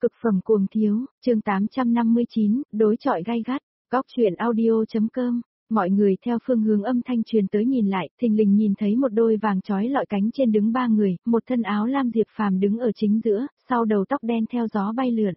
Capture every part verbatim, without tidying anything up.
Cực phẩm cuồng thiếu, chương tám trăm năm mươi chín, đối chọi gay gắt, góc truyện audio.com. Mọi người theo phương hướng âm thanh truyền tới nhìn lại, thình lình nhìn thấy một đôi vàng trói lọi cánh trên đứng ba người, một thân áo lam Diệp Phàm đứng ở chính giữa, sau đầu tóc đen theo gió bay lượn.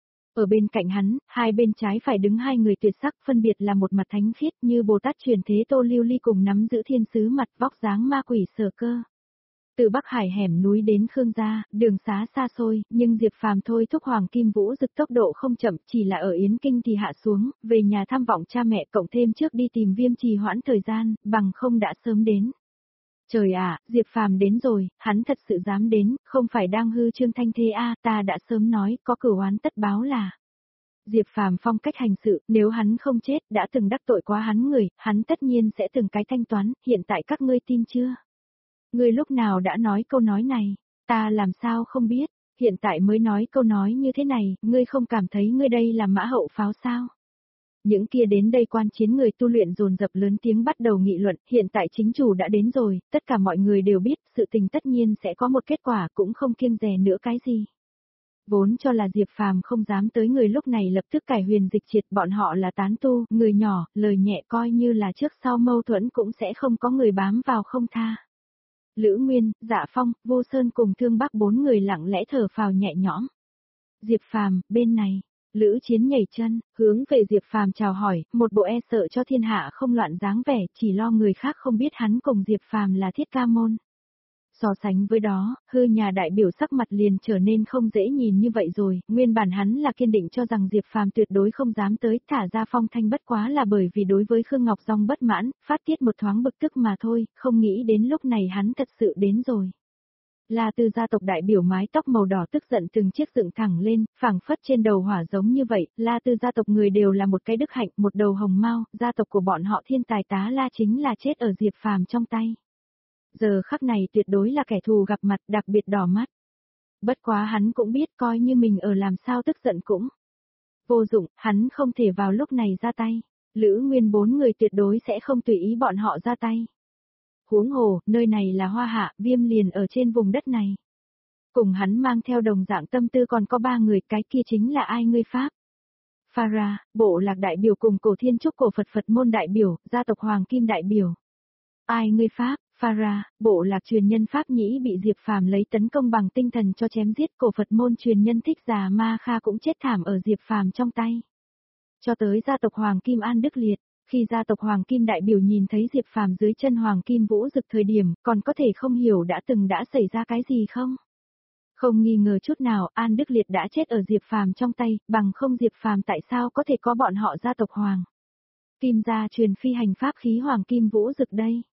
Ở bên cạnh hắn, hai bên trái phải đứng hai người tuyệt sắc, phân biệt là một mặt thánh khiết như Bồ Tát truyền thế Tô Lưu Ly cùng nắm giữ thiên sứ mặt vóc dáng ma quỷ Sở Cơ. Từ Bắc Hải hẻm núi đến Khương gia, đường xá xa xôi, nhưng Diệp Phàm thôi thúc Hoàng Kim Vũ Dực tốc độ không chậm, chỉ là ở Yến Kinh thì hạ xuống, về nhà thăm vọng cha mẹ cộng thêm trước đi tìm Viêm trì hoãn thời gian, bằng không đã sớm đến. Trời ạ, Diệp Phàm đến rồi, hắn thật sự dám đến, không phải đang hư trương thanh thế a, ta đã sớm nói, có cửu oán tất báo là. Diệp Phàm phong cách hành sự, nếu hắn không chết, đã từng đắc tội quá hắn người, hắn tất nhiên sẽ từng cái thanh toán, hiện tại các ngươi tin chưa? Ngươi lúc nào đã nói câu nói này, ta làm sao không biết, hiện tại mới nói câu nói như thế này, ngươi không cảm thấy ngươi đây là mã hậu pháo sao? Những kia đến đây quan chiến người tu luyện dồn dập lớn tiếng bắt đầu nghị luận, hiện tại chính chủ đã đến rồi, tất cả mọi người đều biết, sự tình tất nhiên sẽ có một kết quả, cũng không kiêng dè nữa cái gì. Vốn cho là Diệp Phàm không dám tới người lúc này lập tức cải huyền dịch triệt, bọn họ là tán tu, người nhỏ, lời nhẹ coi như là trước sau mâu thuẫn cũng sẽ không có người bám vào không tha. Lữ Nguyên, Dạ Phong, Vô Sơn cùng Thương Bắc bốn người lặng lẽ thở phào nhẹ nhõm. Diệp Phàm, bên này, Lữ Chiến nhảy chân, hướng về Diệp Phàm chào hỏi, một bộ e sợ cho thiên hạ không loạn dáng vẻ, chỉ lo người khác không biết hắn cùng Diệp Phàm là thiết ca môn. So sánh với đó, hư nhà đại biểu sắc mặt liền trở nên không dễ nhìn như vậy rồi, nguyên bản hắn là kiên định cho rằng Diệp Phàm tuyệt đối không dám tới, thả ra phong thanh bất quá là bởi vì đối với Khương Ngọc Dong bất mãn, phát tiết một thoáng bực tức mà thôi, không nghĩ đến lúc này hắn thật sự đến rồi. La Tư gia tộc đại biểu mái tóc màu đỏ tức giận từng chiếc dựng thẳng lên, phảng phất trên đầu hỏa giống như vậy, La Tư gia tộc người đều là một cái đức hạnh, một đầu hồng mao, gia tộc của bọn họ thiên tài tá La chính là chết ở Diệp Phàm trong tay. Giờ khắc này tuyệt đối là kẻ thù gặp mặt, đặc biệt đỏ mắt. Bất quá hắn cũng biết coi như mình ở làm sao tức giận cũng vô dụng, hắn không thể vào lúc này ra tay. Lữ Nguyên bốn người tuyệt đối sẽ không tùy ý bọn họ ra tay. Huống hồ, nơi này là Hoa Hạ, Viêm liền ở trên vùng đất này. Cùng hắn mang theo đồng dạng tâm tư còn có ba người, cái kia chính là ai ngươi Pháp? Phara, bộ lạc đại biểu cùng cổ thiên trúc cổ Phật Phật môn đại biểu, gia tộc Hoàng Kim đại biểu. Ai ngươi Pháp? Phara, bộ lạc truyền nhân Pháp Nhĩ bị Diệp Phàm lấy tấn công bằng tinh thần cho chém giết, cổ Phật môn truyền nhân Thích Già Ma Kha cũng chết thảm ở Diệp Phàm trong tay. Cho tới gia tộc Hoàng Kim An Đức Liệt, khi gia tộc Hoàng Kim đại biểu nhìn thấy Diệp Phàm dưới chân Hoàng Kim Vũ Dực thời điểm, còn có thể không hiểu đã từng đã xảy ra cái gì không? Không nghi ngờ chút nào, An Đức Liệt đã chết ở Diệp Phàm trong tay, bằng không Diệp Phàm tại sao có thể có bọn họ gia tộc Hoàng Kim gia truyền phi hành pháp khí Hoàng Kim Vũ Dực đây?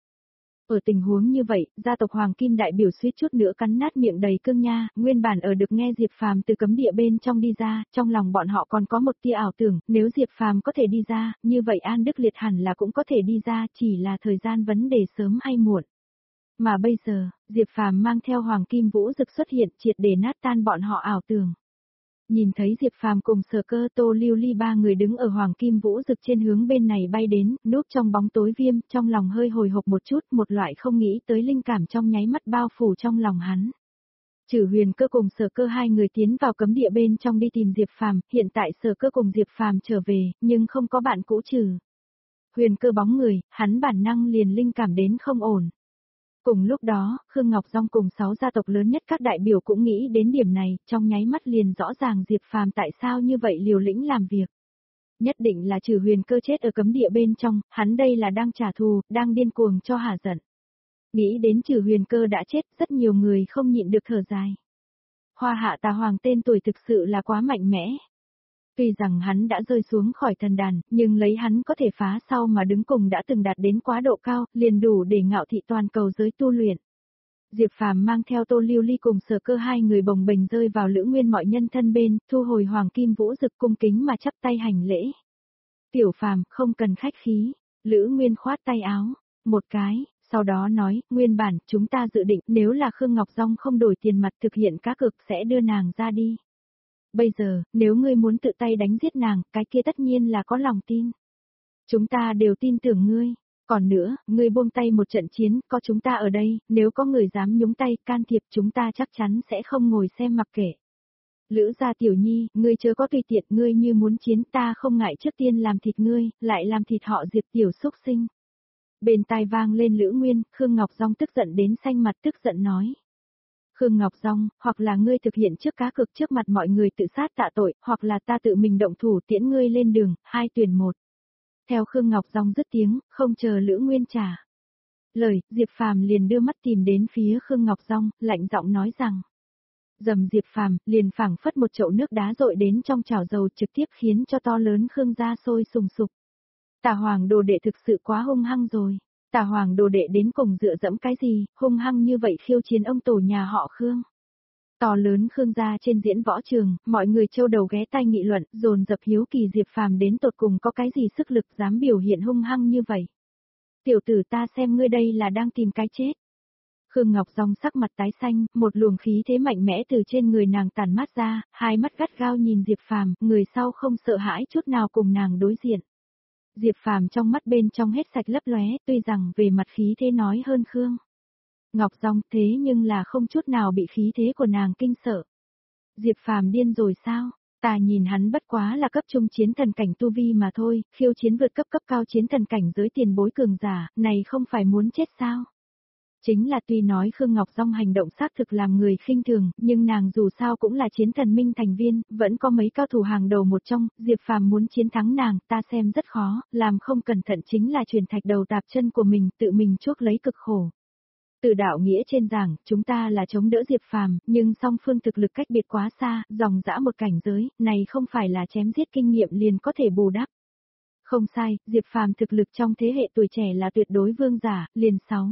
Ở tình huống như vậy, gia tộc Hoàng Kim đại biểu suýt chút nữa cắn nát miệng đầy cương nha, nguyên bản ở được nghe Diệp Phàm từ cấm địa bên trong đi ra, trong lòng bọn họ còn có một tia ảo tưởng, nếu Diệp Phàm có thể đi ra, như vậy An Đức Liệt hẳn là cũng có thể đi ra, chỉ là thời gian vấn đề sớm hay muộn. Mà bây giờ, Diệp Phàm mang theo Hoàng Kim Vũ Dực xuất hiện, triệt để nát tan bọn họ ảo tưởng. Nhìn thấy Diệp Phàm cùng Sở Cơ, Tô Lưu Ly ba người đứng ở Hoàng Kim Vũ Dực trên hướng bên này bay đến, núp trong bóng tối Viêm, trong lòng hơi hồi hộp một chút, một loại không nghĩ tới linh cảm trong nháy mắt bao phủ trong lòng hắn. Trừ Huyền Cơ cùng Sở Cơ hai người tiến vào cấm địa bên trong đi tìm Diệp Phàm, hiện tại Sở Cơ cùng Diệp Phàm trở về, nhưng không có bạn cũ Trừ Huyền Cơ bóng người, hắn bản năng liền linh cảm đến không ổn. Cùng lúc đó, Khương Ngọc Dong cùng sáu gia tộc lớn nhất các đại biểu cũng nghĩ đến điểm này, trong nháy mắt liền rõ ràng Diệp Phàm tại sao như vậy liều lĩnh làm việc. Nhất định là Trừ Huyền Cơ chết ở cấm địa bên trong, hắn đây là đang trả thù, đang điên cuồng cho hả giận. Nghĩ đến Trừ Huyền Cơ đã chết, rất nhiều người không nhịn được thở dài. Hoa Hạ Tà Hoàng tên tuổi thực sự là quá mạnh mẽ. Tuy rằng hắn đã rơi xuống khỏi thần đàn, nhưng lấy hắn có thể phá sau mà đứng cùng đã từng đạt đến quá độ cao, liền đủ để ngạo thị toàn cầu giới tu luyện. Diệp Phàm mang theo Tô Lưu Ly cùng Sở Cơ hai người bồng bềnh rơi vào Lữ Nguyên mọi nhân thân bên, thu hồi Hoàng Kim Vũ Dực cung kính mà chắp tay hành lễ. Tiểu Phàm, không cần khách khí. Lữ Nguyên khoát tay áo, một cái, sau đó nói, nguyên bản, chúng ta dự định nếu là Khương Ngọc Dong không đổi tiền mặt thực hiện cá cược sẽ đưa nàng ra đi. Bây giờ, nếu ngươi muốn tự tay đánh giết nàng, cái kia tất nhiên là có lòng tin. Chúng ta đều tin tưởng ngươi. Còn nữa, ngươi buông tay một trận chiến, có chúng ta ở đây, nếu có người dám nhúng tay, can thiệp chúng ta chắc chắn sẽ không ngồi xem mặc kệ. Lữ gia tiểu nhi, ngươi chớ có tùy tiện, ngươi như muốn chiến ta không ngại trước tiên làm thịt ngươi, lại làm thịt họ Diệp tiểu xúc sinh. Bên tai vang lên Lữ Nguyên, Khương Ngọc Dung tức giận đến xanh mặt tức giận nói. Khương Ngọc Dung, hoặc là ngươi thực hiện trước cá cược trước mặt mọi người tự sát tạ tội, hoặc là ta tự mình động thủ tiễn ngươi lên đường, hai tuyển một. Theo Khương Ngọc Dung dứt tiếng, không chờ Lữ Nguyên trả lời, Diệp Phàm liền đưa mắt tìm đến phía Khương Ngọc Dung, lạnh giọng nói rằng. Dầm Diệp Phàm liền phảng phất một chậu nước đá dội đến trong chảo dầu trực tiếp khiến cho to lớn Khương gia sôi sùng sục. Tà Hoàng đồ đệ thực sự quá hung hăng rồi. Tà Hoàng đồ đệ đến cùng dựa dẫm cái gì, hung hăng như vậy khiêu chiến ông tổ nhà họ Khương. To lớn Khương gia trên diễn võ trường, mọi người châu đầu ghé tai nghị luận, dồn dập hiếu kỳ Diệp Phàm đến tột cùng có cái gì sức lực dám biểu hiện hung hăng như vậy. Tiểu tử ta xem ngươi đây là đang tìm cái chết. Khương Ngọc Dung sắc mặt tái xanh, một luồng khí thế mạnh mẽ từ trên người nàng tản mát ra, hai mắt gắt gao nhìn Diệp Phàm, người sau không sợ hãi chút nào cùng nàng đối diện. Diệp Phàm trong mắt bên trong hết sạch lấp lóe, tuy rằng về mặt khí thế nói hơn Khương Ngọc Dung thế nhưng là không chút nào bị khí thế của nàng kinh sợ. Diệp Phàm điên rồi sao? Ta nhìn hắn bất quá là cấp trung chiến thần cảnh tu vi mà thôi, khiêu chiến vượt cấp cấp cao chiến thần cảnh giới tiền bối cường giả, này không phải muốn chết sao? Chính là tuy nói Khương Ngọc Dung hành động xác thực làm người khinh thường, nhưng nàng dù sao cũng là chiến thần minh thành viên, vẫn có mấy cao thủ hàng đầu một trong, Diệp Phàm muốn chiến thắng nàng, ta xem rất khó, làm không cẩn thận chính là truyền thạch đầu tạp chân của mình, tự mình chuốc lấy cực khổ. Từ đạo nghĩa trên giảng, chúng ta là chống đỡ Diệp Phàm, nhưng song phương thực lực cách biệt quá xa, dòng dã một cảnh giới, này không phải là chém giết kinh nghiệm liền có thể bù đắp. Không sai, Diệp Phàm thực lực trong thế hệ tuổi trẻ là tuyệt đối vương giả, liền sáu.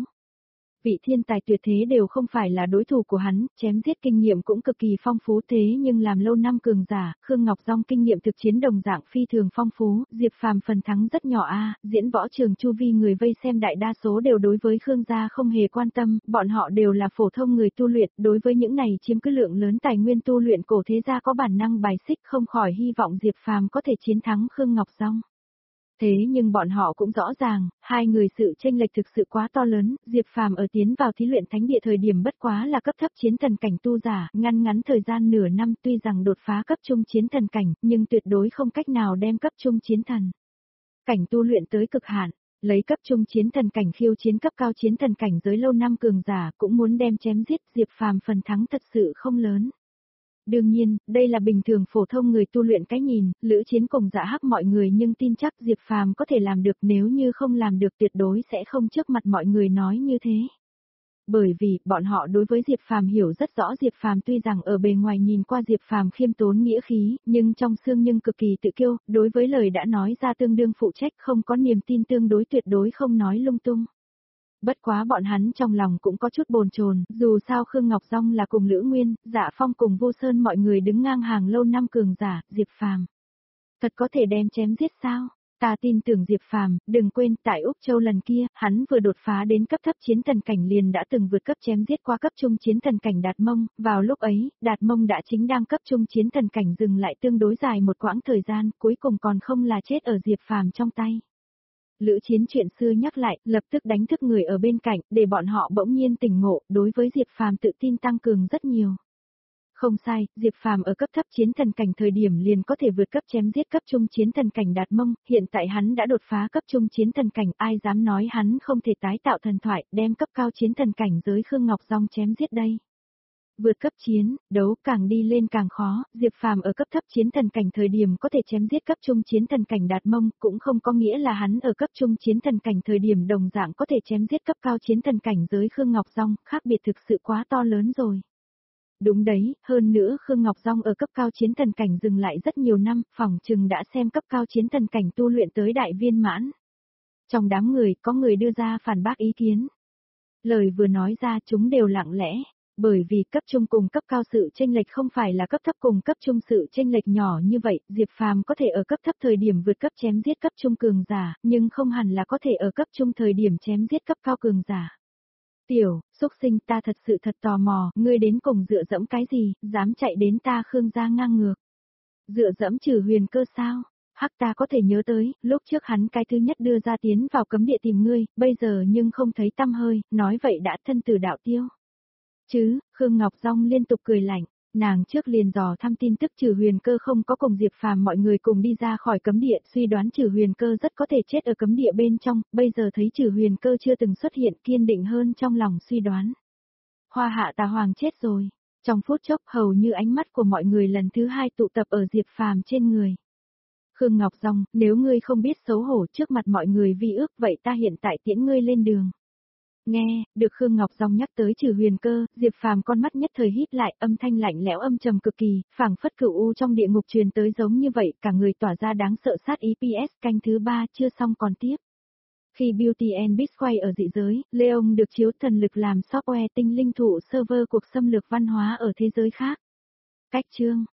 Vị thiên tài tuyệt thế đều không phải là đối thủ của hắn, chém giết kinh nghiệm cũng cực kỳ phong phú thế nhưng làm lâu năm cường giả, Khương Ngọc Dung kinh nghiệm thực chiến đồng dạng phi thường phong phú, Diệp Phàm phần thắng rất nhỏ a, diễn võ trường chu vi người vây xem đại đa số đều đối với Khương gia không hề quan tâm, bọn họ đều là phổ thông người tu luyện, đối với những này chiếm cứ lượng lớn tài nguyên tu luyện cổ thế gia có bản năng bài xích không khỏi hy vọng Diệp Phàm có thể chiến thắng Khương Ngọc Dung. Thế nhưng bọn họ cũng rõ ràng, hai người sự chênh lệch thực sự quá to lớn, Diệp Phàm ở tiến vào thí luyện thánh địa thời điểm bất quá là cấp thấp chiến thần cảnh tu giả, ngăn ngắn thời gian nửa năm tuy rằng đột phá cấp trung chiến thần cảnh, nhưng tuyệt đối không cách nào đem cấp trung chiến thần cảnh tu luyện tới cực hạn, lấy cấp trung chiến thần cảnh khiêu chiến cấp cao chiến thần cảnh giới lâu năm cường giả, cũng muốn đem chém giết Diệp Phàm phần thắng thật sự không lớn. Đương nhiên, đây là bình thường phổ thông người tu luyện cái nhìn, Lữ Chiến cùng Dạ Hắc mọi người nhưng tin chắc Diệp Phàm có thể làm được, nếu như không làm được tuyệt đối sẽ không trước mặt mọi người nói như thế. Bởi vì, bọn họ đối với Diệp Phàm hiểu rất rõ, Diệp Phàm tuy rằng ở bề ngoài nhìn qua Diệp Phàm khiêm tốn nghĩa khí, nhưng trong xương nhưng cực kỳ tự kiêu, đối với lời đã nói ra tương đương phụ trách, không có niềm tin tương đối tuyệt đối không nói lung tung. Bất quá bọn hắn trong lòng cũng có chút bồn chồn, dù sao Khương Ngọc Dung là cùng Lữ Nguyên, Dạ Phong cùng Vô Sơn mọi người đứng ngang hàng lâu năm cường giả, Diệp Phàm thật có thể đem chém giết sao? Ta tin tưởng Diệp Phàm, đừng quên tại Úc Châu lần kia, hắn vừa đột phá đến cấp thấp chiến thần cảnh liền đã từng vượt cấp chém giết qua cấp trung chiến thần cảnh Đạt Mông, vào lúc ấy, Đạt Mông đã chính đang cấp trung chiến thần cảnh dừng lại tương đối dài một quãng thời gian, cuối cùng còn không là chết ở Diệp Phàm trong tay. Lữ Chiến chuyện xưa nhắc lại, lập tức đánh thức người ở bên cạnh, để bọn họ bỗng nhiên tỉnh ngộ, đối với Diệp Phàm tự tin tăng cường rất nhiều. Không sai, Diệp Phàm ở cấp thấp chiến thần cảnh thời điểm liền có thể vượt cấp chém giết cấp trung chiến thần cảnh Đạt Mông, hiện tại hắn đã đột phá cấp trung chiến thần cảnh, ai dám nói hắn không thể tái tạo thần thoại, đem cấp cao chiến thần cảnh giới Khương Ngọc Dung chém giết đây. Vượt cấp chiến, đấu càng đi lên càng khó, Diệp Phàm ở cấp thấp chiến thần cảnh thời điểm có thể chém giết cấp trung chiến thần cảnh Đạt Mông, cũng không có nghĩa là hắn ở cấp trung chiến thần cảnh thời điểm đồng dạng có thể chém giết cấp cao chiến thần cảnh giới Khương Ngọc Dung, khác biệt thực sự quá to lớn rồi. Đúng đấy, hơn nữa Khương Ngọc Dung ở cấp cao chiến thần cảnh dừng lại rất nhiều năm, phỏng chừng đã xem cấp cao chiến thần cảnh tu luyện tới đại viên mãn. Trong đám người, có người đưa ra phản bác ý kiến. Lời vừa nói ra chúng đều lặng lẽ. Bởi vì cấp trung cùng cấp cao sự chênh lệch không phải là cấp thấp cùng cấp trung sự chênh lệch nhỏ như vậy, Diệp Phàm có thể ở cấp thấp thời điểm vượt cấp chém giết cấp trung cường giả, nhưng không hẳn là có thể ở cấp trung thời điểm chém giết cấp cao cường giả. Tiểu, xúc sinh, ta thật sự thật tò mò, ngươi đến cùng dựa dẫm cái gì, dám chạy đến ta Khương gia ngang ngược. Dựa dẫm trừ huyền cơ sao? Hắc, ta có thể nhớ tới, lúc trước hắn cái thứ nhất đưa ra tiến vào cấm địa tìm ngươi, bây giờ nhưng không thấy tăm hơi, nói vậy đã thân tử đạo tiêu. Chứ, Khương Ngọc Dung liên tục cười lạnh, Nàng trước liền dò thăm tin tức Trừ Huyền Cơ không có cùng Diệp Phàm mọi người cùng đi ra khỏi cấm địa, suy đoán Trừ Huyền Cơ rất có thể chết ở cấm địa bên trong, bây giờ thấy Trừ Huyền Cơ chưa từng xuất hiện, kiên định hơn trong lòng suy đoán. Hoa Hạ Tà Hoàng chết rồi. Trong phút chốc hầu như ánh mắt của mọi người lần thứ hai tụ tập ở Diệp Phàm trên người. Khương Ngọc Dòng, nếu ngươi không biết xấu hổ trước mặt mọi người vi ước vậy ta hiện tại tiễn ngươi lên đường. Nghe, được Khương Ngọc Dòng nhắc tới Trừ Huyền Cơ, Diệp Phàm con mắt nhất thời híp lại, âm thanh lạnh lẽo âm trầm cực kỳ, phảng phất cửu u trong địa ngục truyền tới giống như vậy, cả người tỏa ra đáng sợ sát ý. pê ét canh thứ ba chưa xong còn tiếp. Khi Beauty and Beast quay ở dị giới, Leon được chiếu thần lực làm software tinh linh thủ server cuộc xâm lược văn hóa ở thế giới khác. Cách chương